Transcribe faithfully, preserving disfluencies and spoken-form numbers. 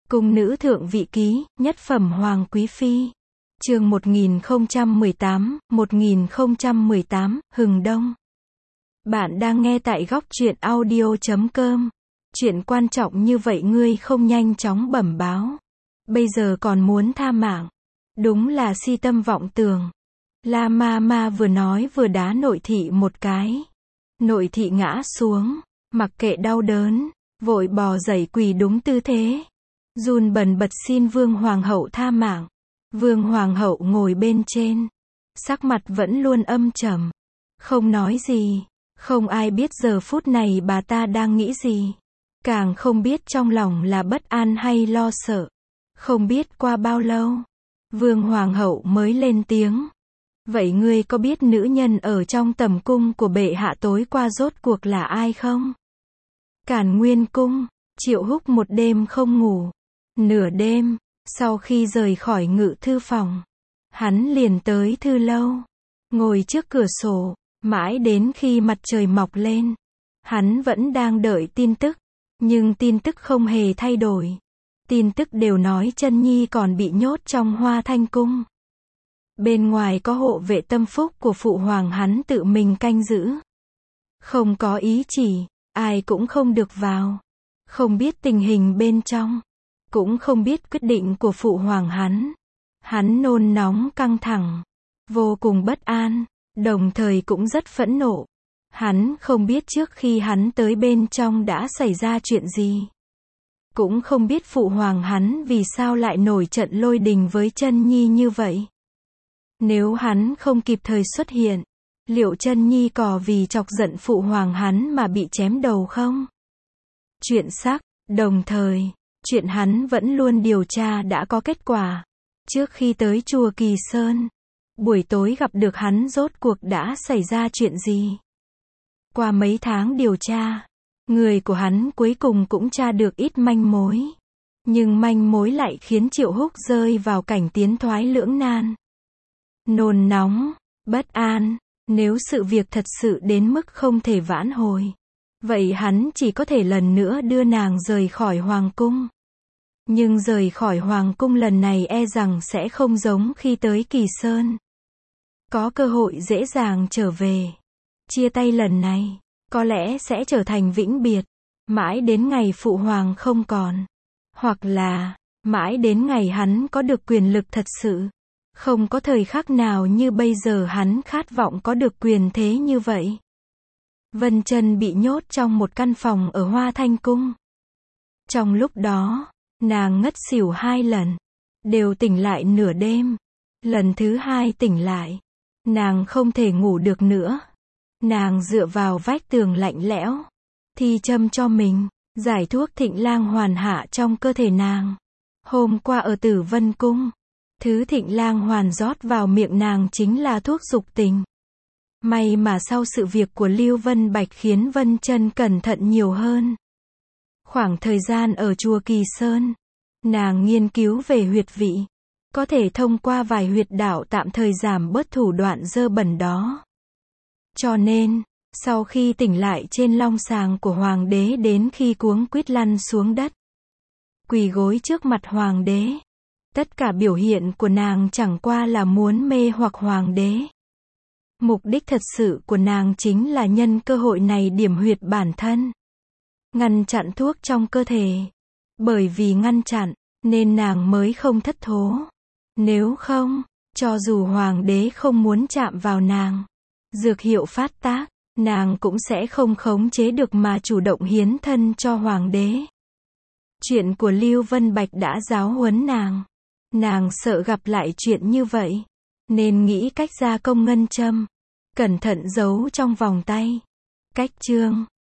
Cung nữ thượng vị ký, nhất phẩm hoàng quý phi. Chương một nghìn không trăm mười tám, một nghìn không trăm mười tám, Hừng Đông. Bạn đang nghe tại góc truyện audio chấm com. Chuyện quan trọng như vậy ngươi không nhanh chóng bẩm báo. Bây giờ còn muốn tha mạng. Đúng là si tâm vọng tưởng. La ma ma vừa nói vừa đá nội thị một cái. Nội thị ngã xuống, mặc kệ đau đớn, vội bò dậy quỳ đúng tư thế. Run bần bật xin vương hoàng hậu tha mạng. Vương hoàng hậu ngồi bên trên, sắc mặt vẫn luôn âm trầm, không nói gì. Không ai biết giờ phút này bà ta đang nghĩ gì, càng không biết trong lòng là bất an hay lo sợ. Không biết qua bao lâu, vương hoàng hậu mới lên tiếng. Vậy ngươi có biết nữ nhân ở trong tầm cung của bệ hạ tối qua rốt cuộc là ai không? Càn Nguyên cung. Triệu Húc một đêm không ngủ. Nửa đêm, sau khi rời khỏi ngự thư phòng, hắn liền tới thư lâu, ngồi trước cửa sổ, mãi đến khi mặt trời mọc lên. Hắn vẫn đang đợi tin tức, nhưng tin tức không hề thay đổi. Tin tức đều nói Chân Nhi còn bị nhốt trong Hoa Thanh cung. Bên ngoài có hộ vệ tâm phúc của phụ hoàng hắn tự mình canh giữ. Không có ý chỉ, ai cũng không được vào. Không biết tình hình bên trong, cũng không biết quyết định của phụ hoàng hắn. Hắn nôn nóng căng thẳng, vô cùng bất an, đồng thời cũng rất phẫn nộ. Hắn không biết trước khi hắn tới bên trong đã xảy ra chuyện gì. Cũng không biết phụ hoàng hắn vì sao lại nổi trận lôi đình với Chân Nhi như vậy. Nếu hắn không kịp thời xuất hiện, liệu Chân Nhi có vì chọc giận phụ hoàng hắn mà bị chém đầu không? Chuyện xác, đồng thời, chuyện hắn vẫn luôn điều tra đã có kết quả. Trước khi tới chùa Kỳ Sơn, buổi tối gặp được hắn rốt cuộc đã xảy ra chuyện gì? Qua mấy tháng điều tra, người của hắn cuối cùng cũng tra được ít manh mối. Nhưng manh mối lại khiến Triệu Húc rơi vào cảnh tiến thoái lưỡng nan. Nôn nóng, bất an, nếu sự việc thật sự đến mức không thể vãn hồi, vậy hắn chỉ có thể lần nữa đưa nàng rời khỏi hoàng cung. Nhưng rời khỏi hoàng cung lần này e rằng sẽ không giống khi tới Kỳ Sơn. Có cơ hội dễ dàng trở về. Chia tay lần này, có lẽ sẽ trở thành vĩnh biệt, mãi đến ngày phụ hoàng không còn. Hoặc là, mãi đến ngày hắn có được quyền lực thật sự. Không có thời khắc nào như bây giờ hắn khát vọng có được quyền thế như vậy. Vân Chân bị nhốt trong một căn phòng ở Hoa Thanh cung. Trong lúc đó, nàng ngất xỉu hai lần, đều tỉnh lại nửa đêm. Lần thứ hai tỉnh lại, nàng không thể ngủ được nữa. Nàng dựa vào vách tường lạnh lẽo, thi châm cho mình, giải thuốc Thịnh Lang Hoàn hạ trong cơ thể nàng. Hôm qua ở Tử Vân cung, thứ Thịnh Lang Hoàn rót vào miệng nàng chính là thuốc dục tình. May mà sau sự việc của Lưu Vân Bạch khiến Vân Chân cẩn thận nhiều hơn. Khoảng thời gian ở chùa Kỳ Sơn, nàng nghiên cứu về huyệt vị, có thể thông qua vài huyệt đạo tạm thời giảm bớt thủ đoạn dơ bẩn đó. Cho nên, sau khi tỉnh lại trên long sàng của hoàng đế đến khi cuống quýt lăn xuống đất, quỳ gối trước mặt hoàng đế, tất cả biểu hiện của nàng chẳng qua là muốn mê hoặc hoàng đế. Mục đích thật sự của nàng chính là nhân cơ hội này điểm huyệt bản thân, ngăn chặn thuốc trong cơ thể. Bởi vì ngăn chặn, nên nàng mới không thất thố. Nếu không, cho dù hoàng đế không muốn chạm vào nàng, dược hiệu phát tác, nàng cũng sẽ không khống chế được mà chủ động hiến thân cho hoàng đế. Chuyện của Lưu Vân Bạch đã giáo huấn nàng. Nàng sợ gặp lại chuyện như vậy, nên nghĩ cách gia công ngân châm, cẩn thận giấu trong vòng tay. Cách chương